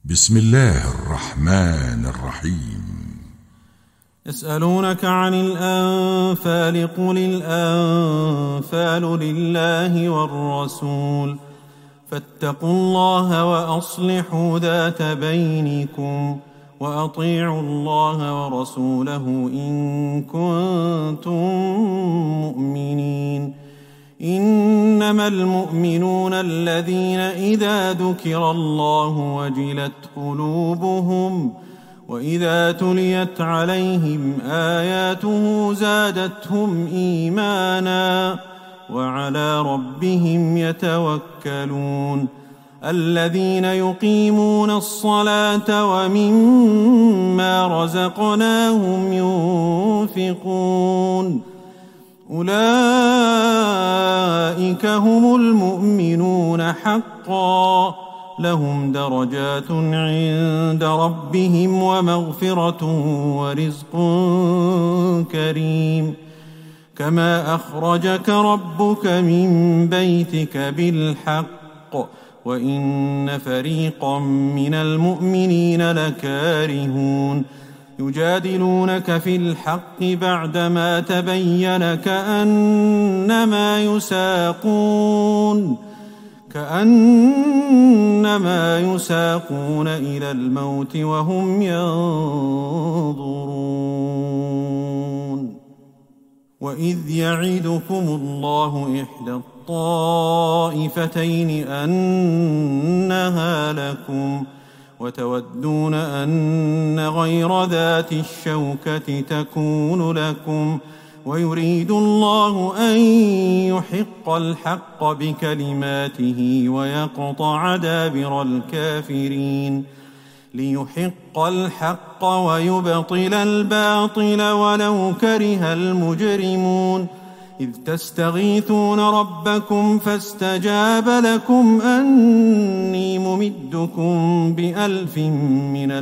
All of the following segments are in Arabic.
بسم الله الرحمن الرحيم. يسألونك عن الأنفال قل الأنفال لله والرسول فاتقوا الله وأصلحوا ذات بينكم وأطيعوا الله ورسوله إن كنتم مؤمنين. إنما المؤمنون الذين إذا ذكر الله وجلت قلوبهم وإذا تليت عليهم آياته زادتهم إيمانا وعلى ربهم يتوكلون. الذين يقيمون الصلاة ومما رزقناهم ينفقون أولئك هم المؤمنون حقا لهم درجات عند ربهم ومغفرة ورزق كريم. كما أخرجك ربك من بيتك بالحق وإن فريقا من المؤمنين لكارهون. يجادلونك في الحق بعدما تبين كأنما يساقون إلى الموت وهم ينظرون. وإذ يعدكم الله إحدى الطائفتين أنها لكم وتودون أن غير ذات الشوكة تكون لكم ويريد الله أن يحق الحق بكلماته ويقطع دابر الكافرين. ليحق الحق ويبطل الباطل ولو كره المجرمون. إذ تستغيثون ربكم فاستجاب لكم أني ممدكم ب1000 من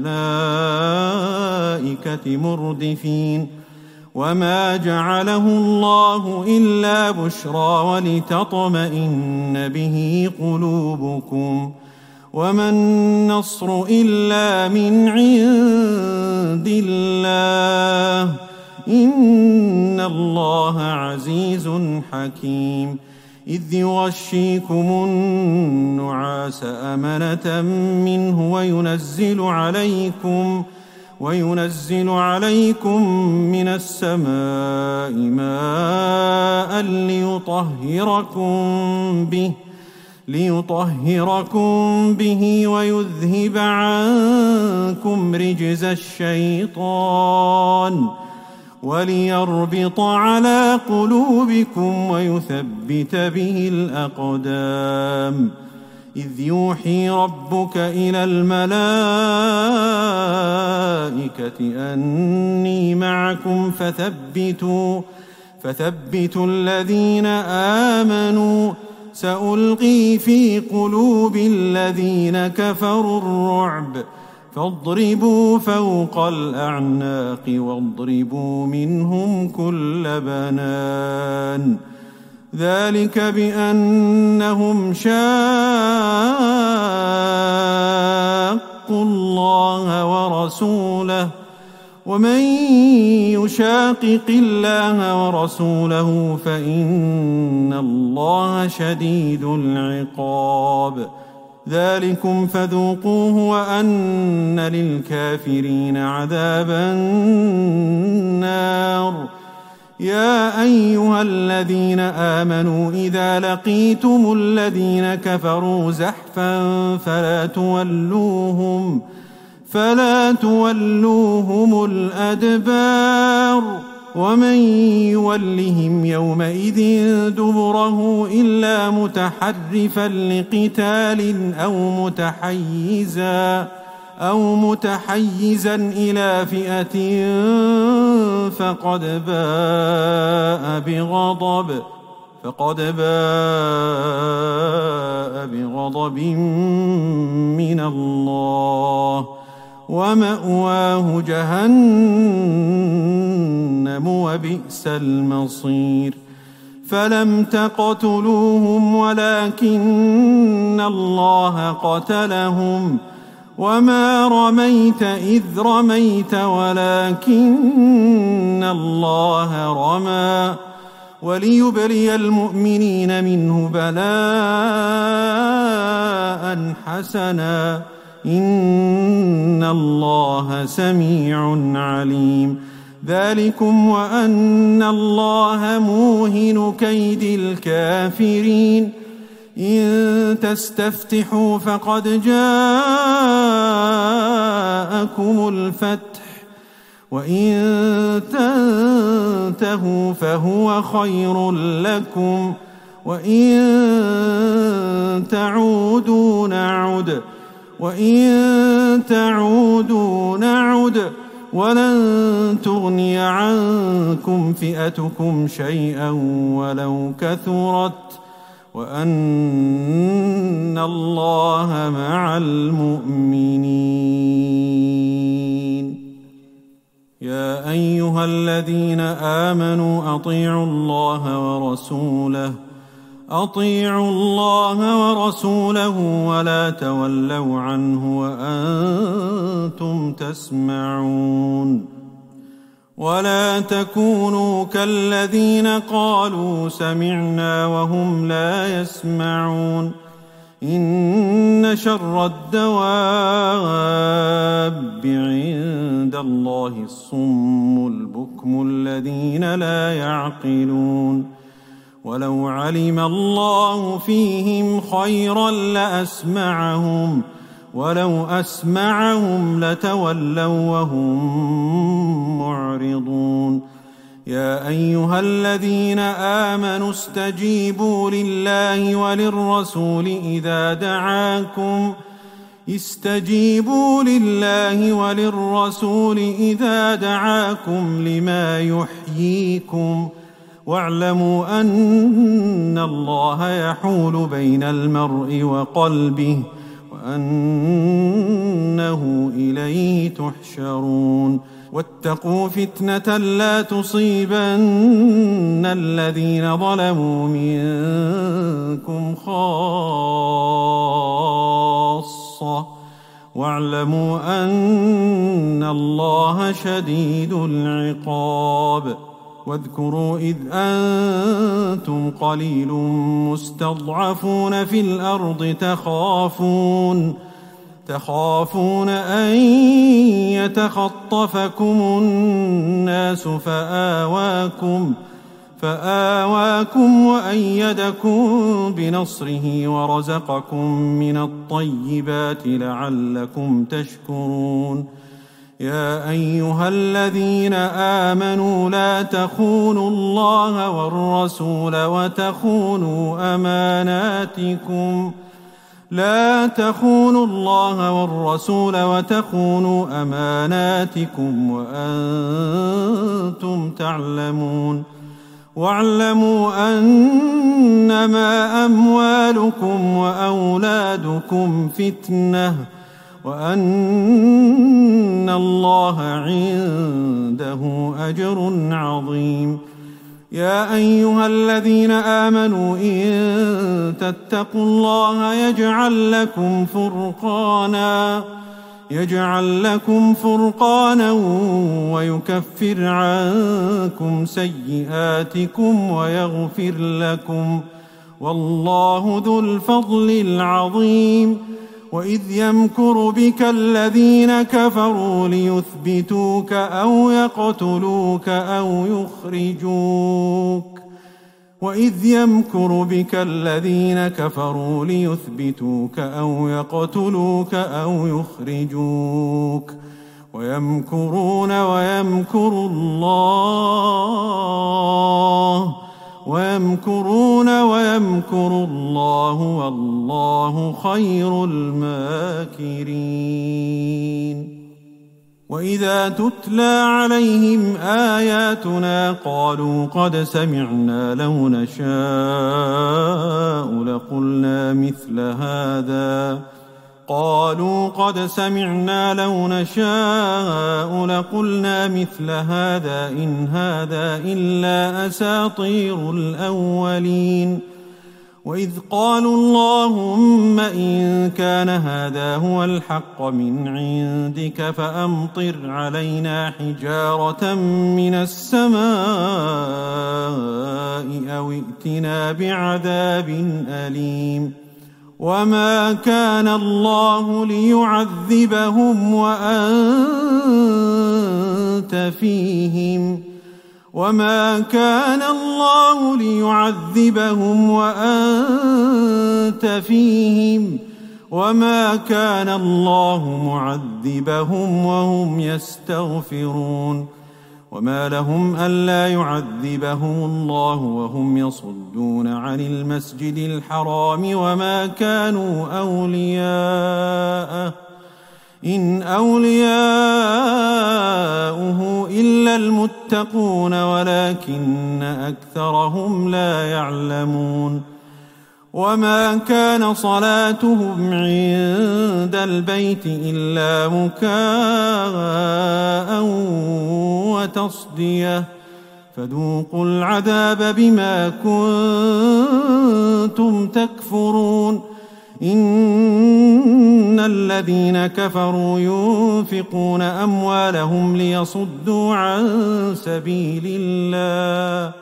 الملائكة مردفين. وما جعله الله إلا بشرى ولتطمئن به قلوبكم وما النصر إلا من عند الله إن الله عزيز حكيم. إذ يغشيكم النعاس أمنة منه وينزل عليكم من السماء ماء ليطهركم به ويذهب عنكم رجز الشيطان وليربط على قلوبكم ويثبت به الأقدام. إذ يوحي ربك إلى الملائكة أني معكم فثبتوا الذين آمنوا سألقي في قلوب الذين كفروا الرعب فاضربوا فوق الأعناق واضربوا منهم كل بنان. ذلك بأنهم شاقوا الله ورسوله ومن يشاقق الله ورسوله فإن الله شديد العقاب. ذلكم فذوقوه وأن للكافرين عذاب النار. يا أيها الذين آمنوا إذا لقيتم الذين كفروا زحفا فلا تولوهم الأدبار ومن يولهم يومئذ دبره إلا متحرفا لقتال أو متحيزا إلى فئة فقد باء بغضب من الله ومأواه جهنم وبئس المصير. فلم تقتلوهم ولكن الله قتلهم وما رميت إذ رميت ولكن الله رمى وليبلي المؤمنين منه بلاء حسنا إن الله سميع عليم ذلكم وأن الله موهن كيد الكافرين إن تستفتحوا فقد جاءكم الفتح وإن تنتهوا فهو خير لكم وإن تعودوا نعد ولن تغني عنكم فئتكم شيئا ولو كثرت وأن الله مع المؤمنين يا أيها الذين آمنوا أطيعوا الله ورسوله ولا تولوا عنه وأنتم تسمعون ولا تكونوا كالذين قالوا سمعنا وهم لا يسمعون إن شر الدواب عند الله الصم البكم الذين لا يعقلون ولو علم الله فيهم خيرا لأسمعهم ولو أسمعهم لتولوا وهم معرضون يا أيها الذين آمنوا استجيبوا لله وللرسول إذا دعاكم لما يحييكم واعلموا أن الله يحول بين المرء وقلبه وأنه إليه تحشرون واتقوا فتنة لا تصيبن الذين ظلموا منكم خاصة واعلموا أن الله شديد العقاب واذكروا إذ أنتم قليل مستضعفون في الأرض تخافون أن يتخطفكم الناس فآواكم وأيدكم بنصره ورزقكم من الطيبات لعلكم تشكرون يا أيها الذين آمنوا لا تخونوا الله والرسول وتخونوا أماناتكم وأنتم تعلمون واعلموا أنما أموالكم وأولادكم فتنة وأن الله عنده أجر عظيم يا أيها الذين آمنوا إن تتقوا الله يجعل لكم فرقانا ويكفر عنكم سيئاتكم ويغفر لكم والله ذو الفضل العظيم وإذ يمكر بك الذين كفروا ليثبتوك أو يقتلوك أو يخرجوك ويمكرون ويمكر الله والله خير الماكرين وإذا تتلى عليهم آياتنا قالوا قد سمعنا لو نشاء لقلنا مثل هذا إن هذا إلا أساطير الأولين وإذ قالوا اللهم إن كان هذا هو الحق من عندك فأمطر علينا حجارة من السماء أو ائتنا بعذاب أليم وما كان الله ليعذبهم وأنت فيهم وما كان الله ليعذبهم وأنت فيهم وما كان الله معذبهم وهم يستغفرون وما لهم ألا يعذبهم الله وهم يصدون عن المسجد الحرام وما كانوا أولياءه إن أولياؤه إلا المتقون ولكن أكثرهم لا يعلمون وما كان صلاتهم عند البيت إلا مكاء وتصدية فذوقوا العذاب بما كنتم تكفرون إن الذين كفروا ينفقون أموالهم ليصدوا عن سبيل الله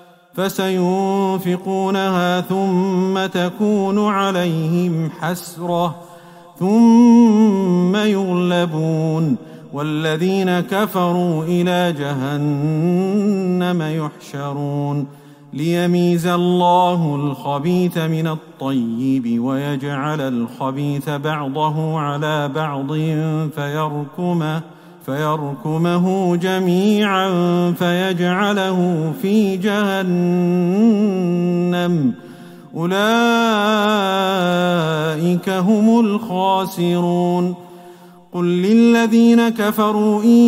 فسينفقونها ثم تكون عليهم حسرة ثم يغلبون والذين كفروا إلى جهنم يحشرون ليميز الله الخبيث من الطيب ويجعل الخبيث بعضه على بعض فيركمه جميعا فيجعله في جهنم أولئك هم الخاسرون قل للذين كفروا إن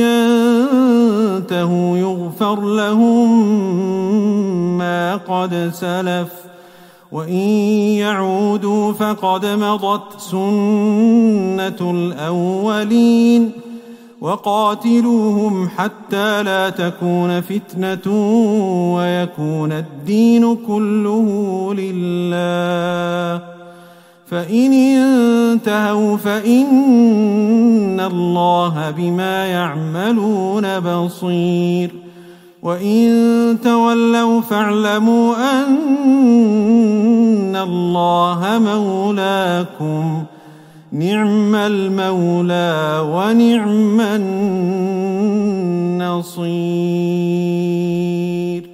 ينتهوا يغفر لهم ما قد سلف وإن يعودوا فقد مضت سنة الأولين وقاتلوهم حتى لا تكون فتنة ويكون الدين كله لله فإن انتهوا فإن الله بما يعملون بصير وإن تولوا فاعلموا أن الله مولاكم نعم المولى ونعم النصير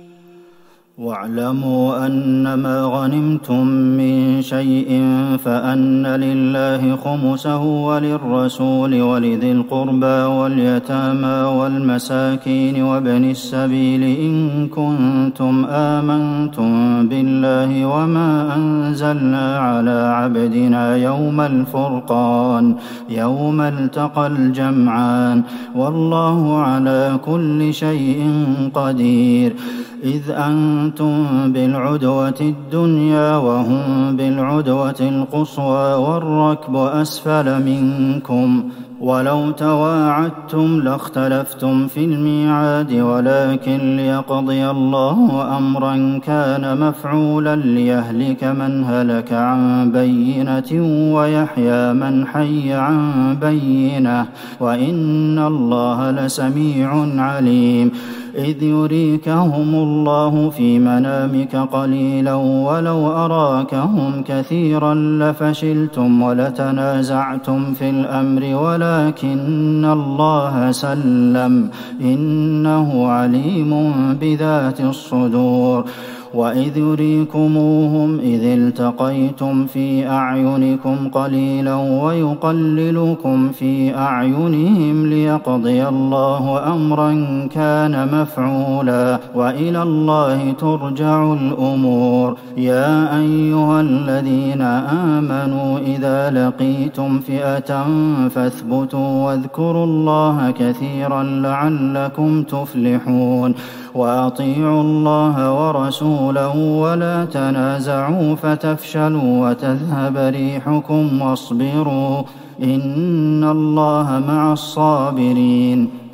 واعلموا أنما غنمتم من شيء فأن لله خمسه وللرسول ولذي القربى واليتامى والمساكين وابن السبيل إن كنتم آمنتم بالله وما أنزلنا على عبدنا يوم الفرقان يوم التقى الجمعان والله على كل شيء قدير إذ أنتم بالعدوة الدنيا وهم بالعدوة القصوى والركب أسفل منكم ولو تواعدتم لاختلفتم في الميعاد ولكن ليقضي الله أمرا كان مفعولا ليهلك من هلك عن بينة ويحيى من حي عن بينة وإن الله لسميع عليم إذ يريكهم الله في منامك قليلا ولو أراكهم كثيرا لفشلتم ولتنازعتم في الأمر ولكن الله سلم إنه عليم بذات الصدور وإذ يريكموهم إذ التقيتم في أعينكم قليلا ويقللكم في أعينهم ليقضي الله أمرا كان مفعولا وإلى الله ترجع الأمور يا أيها الذين آمنوا إذا لقيتم فئة فاثبتوا واذكروا الله كثيرا لعلكم تفلحون وأطيعوا الله ورسوله ولا تنازعوا فتفشلوا وتذهب ريحكم واصبروا إن الله مع الصابرين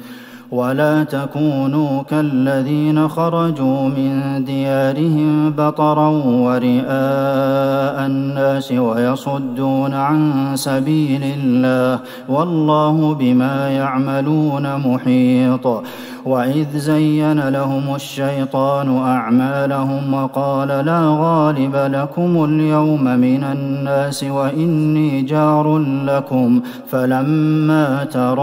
ولا تكونوا كالذين خرجوا من ديارهم بطرا ورئاء الناس ويصدون عن سبيل الله والله بما يعملون محيط. وإذ زين لهم الشيطان أعمالهم وقال لا غالب لكم اليوم من الناس وإني جار لكم فلما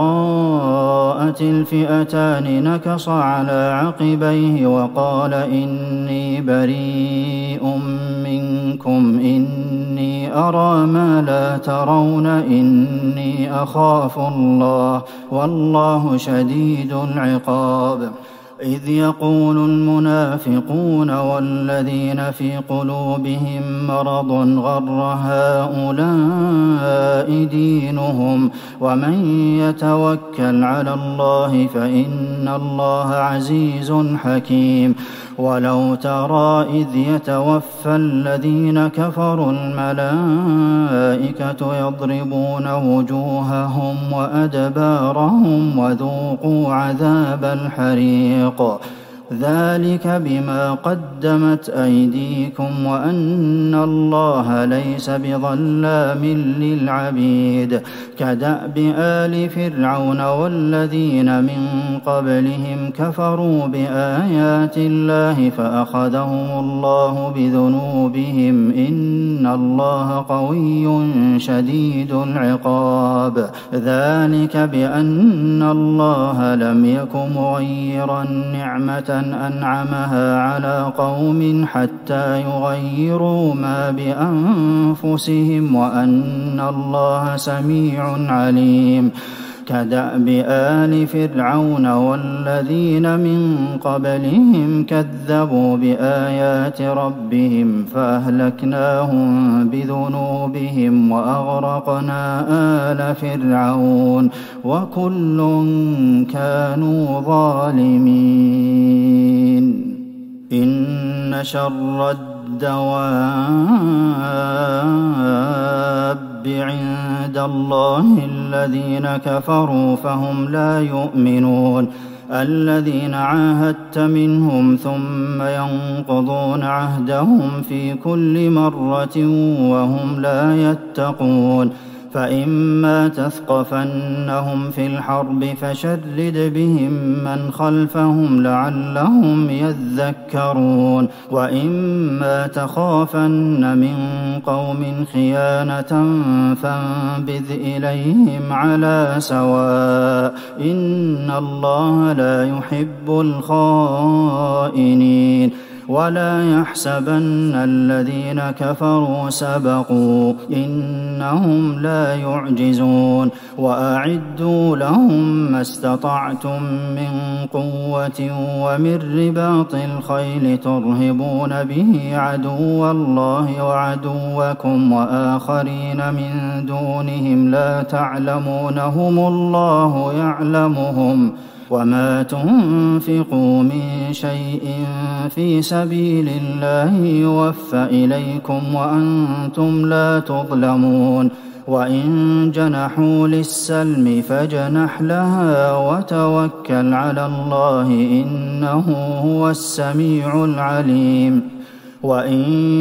تراءت الفئتان نكص على عقبيه وقال إني بريء منكم إني أرى ما لا ترون إني أخاف الله والله شديد العقاب. إذ يقول المنافقون والذين في قلوبهم مرض غر هؤلاء دينهم ومن يتوكل على الله فإن الله عزيز حكيم. ولو ترى إذ يتوفى الذين كفروا الملائكة يضربون وجوههم وأدبارهم وذوقوا عذاب الحريق ذلك بما قدمت أيديكم وأن الله ليس بظلام للعبيد. كدأب آل فرعون والذين من قبلهم كفروا بآيات الله فأخذهم الله بذنوبهم إن الله قوي شديد العقاب. ذلك بأن الله لم يك مغيرا نعمة أنعمها على قوم حتى يغيروا ما بأنفسهم وأن الله سميع عليم. كدأب آل فرعون والذين من قبلهم كذبوا بآيات ربهم فأهلكناهم بذنوبهم وأغرقنا آل فرعون وكل كانوا ظالمين. إن شر الدواب عند الله الذين كفروا فهم لا يؤمنون. الذين عاهدت منهم ثم ينقضون عهدهم في كل مرة وهم لا يتقون. فإما تثقفنهم في الحرب فشرد بهم من خلفهم لعلهم يذكرون. وإما تخافن من قوم خيانة فانبذ إليهم على سواء إن الله لا يحب الخائنين. ولا يحسبن الذين كفروا سبقوا إنهم لا يعجزون. وأعدوا لهم ما استطعتم من قوة ومن رباط الخيل ترهبون به عدو الله وعدوكم وآخرين من دونهم لا تعلمونهم الله يعلمهم. وما تنفقوا من شيء في سبيل الله يوفى إليكم وأنتم لا تظلمون. وإن جنحوا للسلم فاجنح لها وتوكل على الله إنه هو السميع العليم. وإن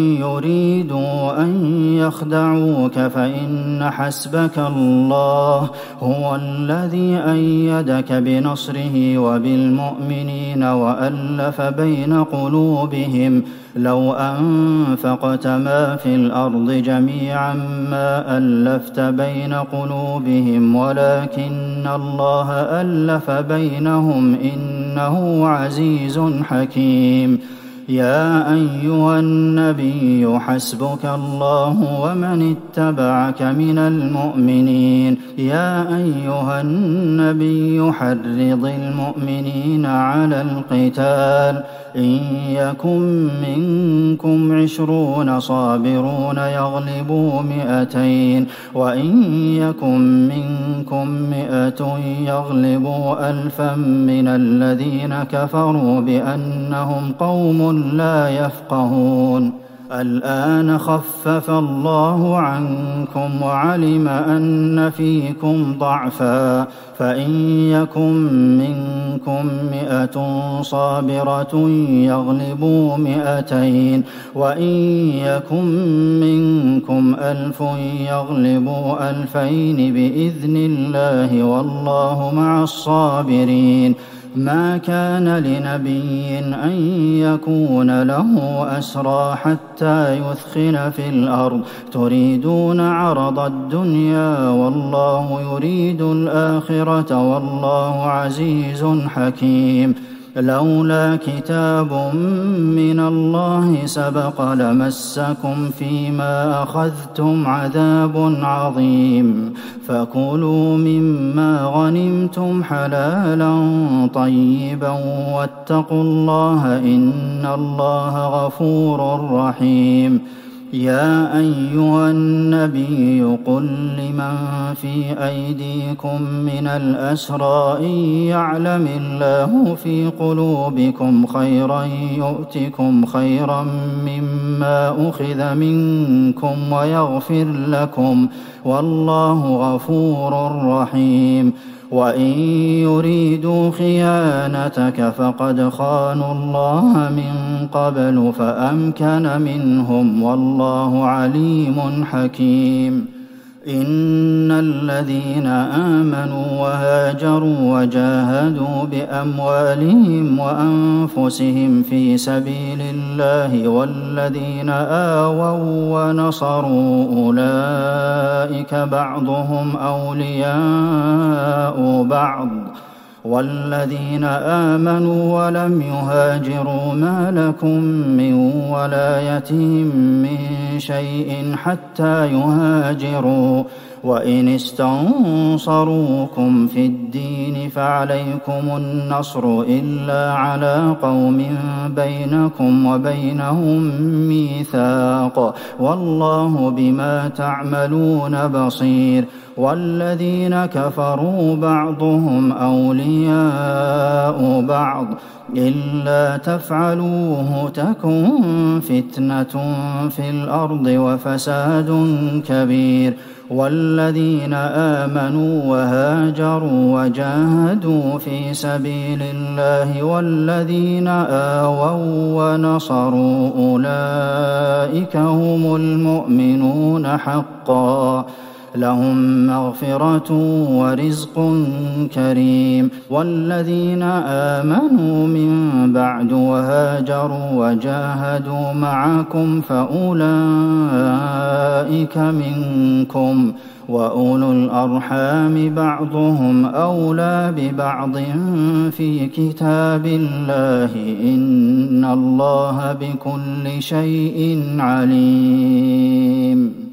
يريدوا أن يخدعوك فإن حسبك الله هو الذي أيدك بنصره وبالمؤمنين وألف بين قلوبهم. لو أنفقت ما في الأرض جميعا ما ألفت بين قلوبهم ولكن الله ألف بينهم إنه عزيز حكيم. يا أيها النبي حسبك الله ومن اتبعك من المؤمنين. يا أيها النبي حرض المؤمنين على القتال إن يكن منكم 20 صابرون يغلبوا 200 وإن يكن منكم 100 يغلبوا 1000 من الذين كفروا بأنهم قوم لا يفقهون. الآن خفف الله عنكم وعلم أن فيكم ضعفا فإن يكن منكم 100 صابرة يغلبوا 200 وإن يكن منكم 1000 يغلبوا 2000 بإذن الله والله مع الصابرين ما كان لنبي أن يكون له أسرى حتى يثخن في الأرض تريدون عرض الدنيا والله يريد الآخرة والله عزيز حكيم لولا كتاب من الله سبق لمسكم فيما أخذتم عذاب عظيم فكلوا مما غنمتم حلالا طيبا واتقوا الله إن الله غفور رحيم يا أيها النبي قل لمن في أيديكم من الأسرى إن يعلم الله في قلوبكم خيرا يؤتكم خيرا مما أخذ منكم ويغفر لكم والله غفور رحيم وإن يريدوا خيانتك فقد خانوا الله من قبل فأمكن منهم والله عليم حكيم إن الذين آمنوا وهاجروا وجاهدوا بأموالهم وأنفسهم في سبيل الله والذين آووا ونصروا أولئك بعضهم أولياء بعض والذين آمنوا ولم يهاجروا ما لكم من ولايتهم من شيء حتى يهاجروا وإن استنصروكم في الدين فعليكم النصر إلا على قوم بينكم وبينهم ميثاق والله بما تعملون بصير والذين كفروا بعضهم أولياء بعض إلا تفعلوه تكن فتنة في الأرض وفساد كبير والذين آمنوا وهاجروا وجاهدوا في سبيل الله والذين آووا ونصروا أولئك هم المؤمنون حقا لهم مغفرة ورزق كريم والذين آمنوا من بعد وهاجروا وجاهدوا معكم فأولئك منكم وأولو الأرحام بعضهم أولى ببعض في كتاب الله إن الله بكل شيء عليم